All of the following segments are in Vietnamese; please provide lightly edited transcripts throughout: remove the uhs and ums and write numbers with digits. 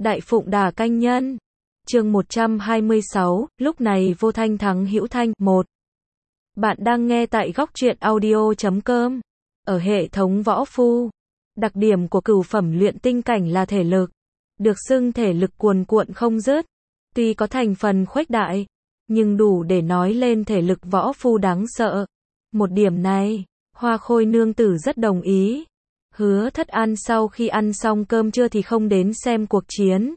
Đại Phụng Đà Canh Nhân. Chương 126, lúc này vô thanh thắng hữu thanh. 1. Bạn đang nghe tại góc truyện audio.com. Ở hệ thống võ phu, đặc điểm của cửu phẩm luyện tinh cảnh là thể lực, được xưng thể lực cuồn cuộn không dứt. Tuy có thành phần khuếch đại, nhưng đủ để nói lên thể lực võ phu đáng sợ. Một điểm này, Hoa Khôi nương tử rất đồng ý. Hứa Thất An sau khi ăn xong cơm trưa thì không đến xem cuộc chiến.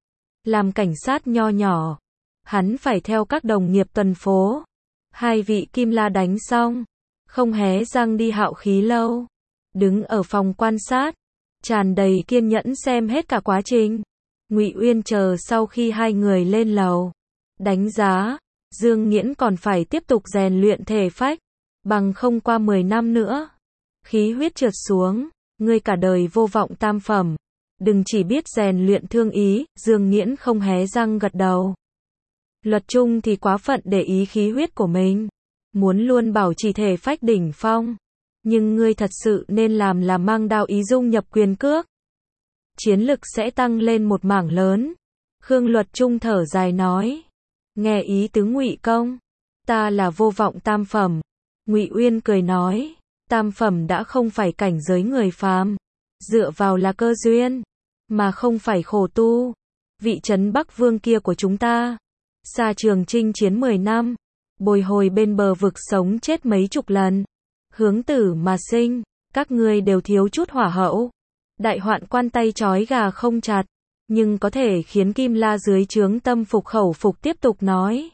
Làm cảnh sát nho nhỏ, hắn phải theo các đồng nghiệp tuần phố. Hai vị Kim La đánh xong, không hé răng đi hạo khí lâu. Đứng ở phòng quan sát, tràn đầy kiên nhẫn xem hết cả quá trình. Ngụy Uyên chờ sau khi hai người lên lầu, đánh giá, Dương Nghiễn còn phải tiếp tục rèn luyện thể phách, bằng không qua 10 năm nữa, khí huyết trượt xuống, ngươi cả đời vô vọng tam phẩm. Đừng chỉ biết rèn luyện thương ý, Dương Nghiễn không hé răng gật đầu. Luật Trung thì quá phận để ý khí huyết của mình, muốn luôn bảo trì thể phách đỉnh phong. Nhưng ngươi thật sự nên làm là mang đao ý dung nhập quyền cước. Chiến lực sẽ tăng lên một mảng lớn. Khương Luật Trung thở dài nói. Nghe ý tứ Ngụy công, ta là vô vọng tam phẩm. Ngụy Uyên cười nói, tam phẩm đã không phải cảnh giới người phàm, dựa vào là cơ duyên, mà không phải khổ tu. Vị trấn Bắc Vương kia của chúng ta, xa trường chinh chiến 10 năm, bồi hồi bên bờ vực sống chết mấy chục lần, hướng tử mà sinh, các ngươi đều thiếu chút hỏa hậu. Đại hoạn quan tay trói gà không chặt, nhưng có thể khiến Kim La dưới trướng tâm phục khẩu phục tiếp tục nói.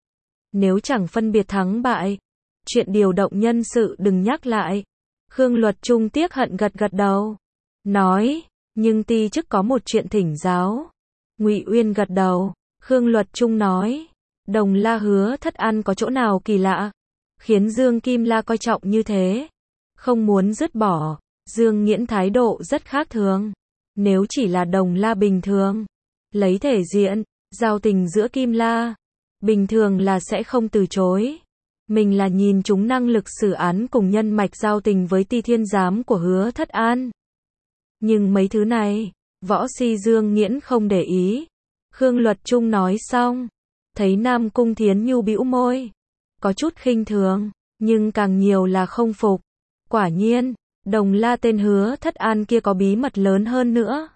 Nếu chẳng phân biệt thắng bại, chuyện điều động nhân sự đừng nhắc lại. Khương Luật Trung tiếc hận gật gật đầu, nói, nhưng ti chức có một chuyện thỉnh giáo. Ngụy Uyên gật đầu, Khương Luật Trung nói, Đồng La Hứa Thất An có chỗ nào kỳ lạ, khiến Dương Kim La coi trọng như thế, không muốn dứt bỏ. Dương Nghiễn thái độ rất khác thường. Nếu chỉ là Đồng La bình thường, lấy thể diện, giao tình giữa Kim La, bình thường là sẽ không từ chối. Mình là nhìn chúng năng lực xử án cùng nhân mạch giao tình với Ti Thiên Giám của Hứa Thất An. Nhưng mấy thứ này, võ si Dương Nghiễn không để ý. Khương Luật Trung nói xong, thấy Nam Cung Thiến Nhu bĩu môi, có chút khinh thường, nhưng càng nhiều là không phục. Quả nhiên, Đồng La tên Hứa Thất An kia có bí mật lớn hơn nữa.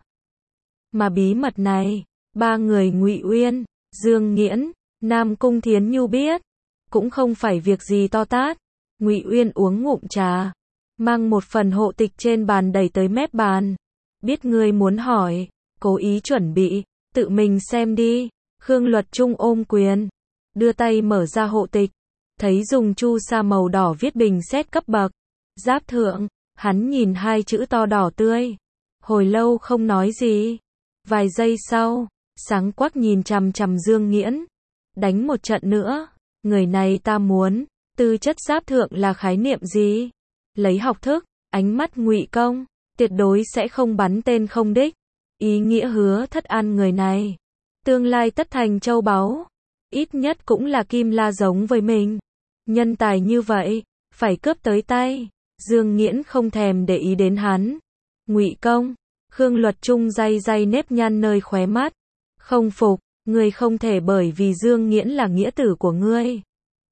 Mà bí mật này, ba người Ngụy Uyên, Dương Nghiễn, Nam Cung Thiến Nhu biết, cũng không phải việc gì to tát. Ngụy Uyên uống ngụm trà, mang một phần hộ tịch trên bàn đẩy tới mép bàn. Biết ngươi muốn hỏi, cố ý chuẩn bị, tự mình xem đi. Khương Luật Trung ôm quyền, đưa tay mở ra hộ tịch, thấy dùng chu sa màu đỏ viết bình xét cấp bậc, giáp thượng. Hắn nhìn hai chữ to đỏ tươi, hồi lâu không nói gì. Vài giây sau, sáng quắc nhìn chằm chằm Dương Nghiễn. Đánh một trận nữa, người này ta muốn. Tư chất giáp thượng là khái niệm gì? Lấy học thức, ánh mắt Ngụy công, tuyệt đối sẽ không bắn tên không đích. Ý nghĩa Hứa Thất An người này, tương lai tất thành châu báu, ít nhất cũng là Kim La giống với mình. Nhân tài như vậy, phải cướp tới tay. Dương Nghiễn không thèm để ý đến hắn. Ngụy công, Khương Luật Trung day day nếp nhăn nơi khóe mắt. Không phục, ngươi không thể bởi vì Dương Nghiễn là nghĩa tử của ngươi,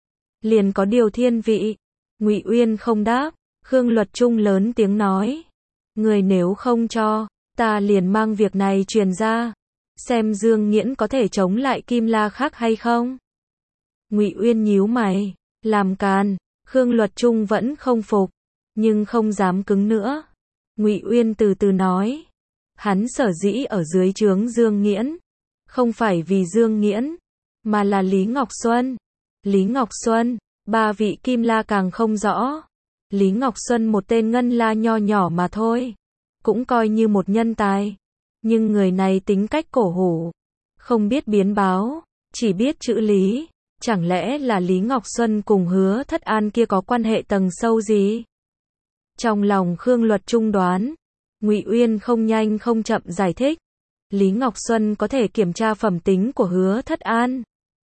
liền có điều thiên vị. Ngụy Uyên không đáp, Khương Luật Trung lớn tiếng nói, ngươi nếu không cho, ta liền mang việc này truyền ra, xem Dương Nghiễn có thể chống lại Kim La khác hay không. Ngụy Uyên nhíu mày, làm càn. Khương Luật Trung vẫn không phục, nhưng không dám cứng nữa. Ngụy Uyên từ từ nói, hắn sở dĩ ở dưới trướng Dương Nghiễn, không phải vì Dương Nghiễn, mà là Lý Ngọc Xuân. Lý Ngọc Xuân, ba vị Kim La càng không rõ. Lý Ngọc Xuân một tên ngân la nho nhỏ mà thôi, cũng coi như một nhân tài. Nhưng người này tính cách cổ hủ, không biết biến báo, chỉ biết chữ Lý. Chẳng lẽ là Lý Ngọc Xuân cùng Hứa Thất An kia có quan hệ tầng sâu gì? Trong lòng Khương Luật Trung đoán, Ngụy Uyên không nhanh không chậm giải thích. Lý Ngọc Xuân có thể kiểm tra phẩm tính của Hứa Thất An.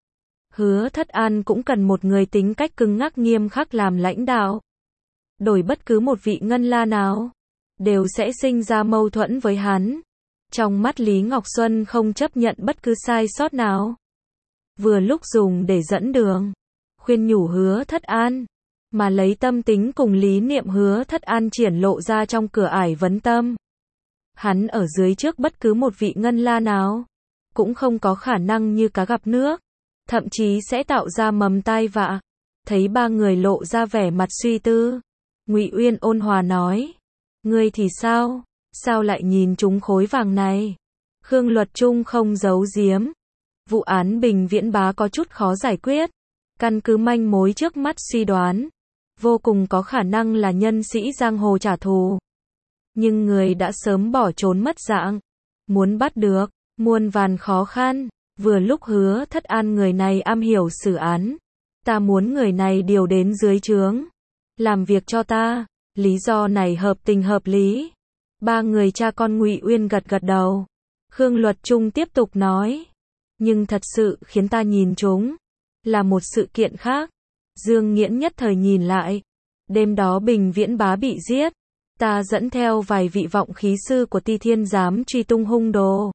Hứa Thất An cũng cần một người tính cách cứng ngắc nghiêm khắc làm lãnh đạo. Đổi bất cứ một vị ngân la nào, đều sẽ sinh ra mâu thuẫn với hắn. Trong mắt Lý Ngọc Xuân không chấp nhận bất cứ sai sót nào. Vừa lúc dùng để dẫn đường, khuyên nhủ Hứa Thất An, mà lấy tâm tính cùng lý niệm Hứa Thất An triển lộ ra trong cửa ải vấn tâm. Hắn ở dưới trước bất cứ một vị ngân la nào, cũng không có khả năng như cá gặp nước, thậm chí sẽ tạo ra mầm tai vạ. Thấy ba người lộ ra vẻ mặt suy tư, Ngụy Uyên ôn hòa nói, ngươi thì sao? Sao lại nhìn trúng khối vàng này? Khương Luật Trung không giấu giếm. Vụ án Bình Viễn Bá có chút khó giải quyết. Căn cứ manh mối trước mắt suy đoán, vô cùng có khả năng là nhân sĩ giang hồ trả thù. Nhưng người đã sớm bỏ trốn mất dạng. Muốn bắt được, muôn vàn khó khăn. Vừa lúc Hứa Thất An người này am hiểu xử án. Ta muốn người này điều đến dưới trướng, làm việc cho ta. Lý do này hợp tình hợp lý. Ba người cha con Ngụy Uyên gật gật đầu. Khương Luật Trung tiếp tục nói, nhưng thật sự khiến ta nhìn trúng là một sự kiện khác. Dương Nghiễn nhất thời nhìn lại. Đêm đó Bình Viễn Bá bị giết, ta dẫn theo vài vị vọng khí sư của Ti Thiên giám truy tung hung đồ.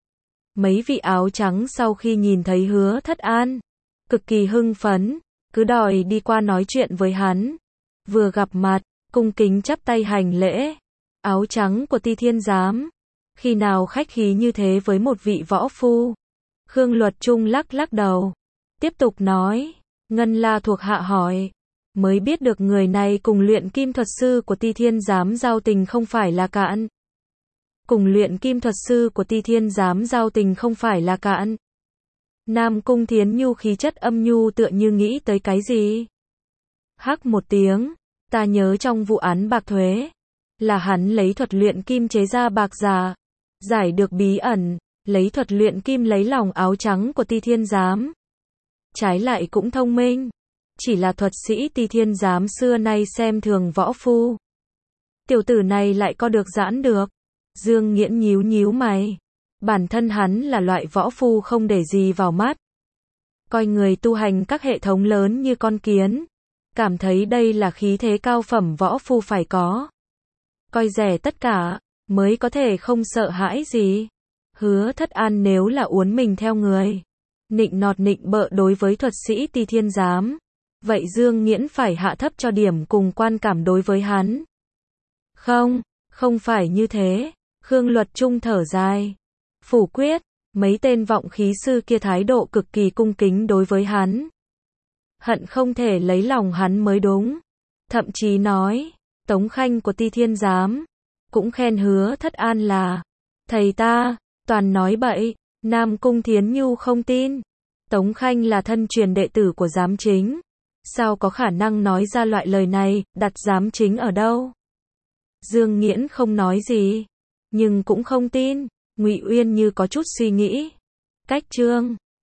Mấy vị áo trắng sau khi nhìn thấy Hứa Thất An, cực kỳ hưng phấn, cứ đòi đi qua nói chuyện với hắn. Vừa gặp mặt, cung kính chắp tay hành lễ. Áo trắng của Ti Thiên giám, khi nào khách khí như thế với một vị võ phu? Khương Luật Trung lắc lắc đầu, tiếp tục nói, Ngân La thuộc hạ hỏi, mới biết được người này cùng luyện kim thuật sư của Ti Thiên giám giao tình không phải là cạn. Cùng luyện kim thuật sư của Ti Thiên giám giao tình không phải là cạn. Nam Cung Thiến Nhu khí chất âm nhu tựa như nghĩ tới cái gì. Hắc một tiếng, ta nhớ trong vụ án bạc thuế, là hắn lấy thuật luyện kim chế ra bạc giả, giải được bí ẩn, lấy thuật luyện kim lấy lòng áo trắng của Ti Thiên giám. Trái lại cũng thông minh, chỉ là thuật sĩ Ti Thiên giám xưa nay xem thường võ phu. Tiểu tử này lại có được giãn được. Dương Nghiễn nhíu nhíu mày. Bản thân hắn là loại võ phu không để gì vào mắt. Coi người tu hành các hệ thống lớn như con kiến. Cảm thấy đây là khí thế cao phẩm võ phu phải có. Coi rẻ tất cả, mới có thể không sợ hãi gì. Hứa Thất An nếu là uốn mình theo người, nịnh nọt nịnh bợ đối với thuật sĩ Ti Thiên giám, vậy Dương Nghiễn phải hạ thấp cho điểm cùng quan cảm đối với hắn. Không phải như thế. Khương Luật Trung thở dài, phủ quyết, mấy tên vọng khí sư kia thái độ cực kỳ cung kính đối với hắn. Hận không thể lấy lòng hắn mới đúng. Thậm chí nói, Tống Khanh của Ti Thiên giám, cũng khen Hứa Thất An là, thầy ta, toàn nói bậy. Nam Cung Thiến Nhu không tin. Tống Khanh là thân truyền đệ tử của giám chính. Sao có khả năng nói ra loại lời này, đặt giám chính ở đâu? Dương Nghiễn không nói gì, nhưng cũng không tin. Ngụy Uyên như có chút suy nghĩ. Cách chương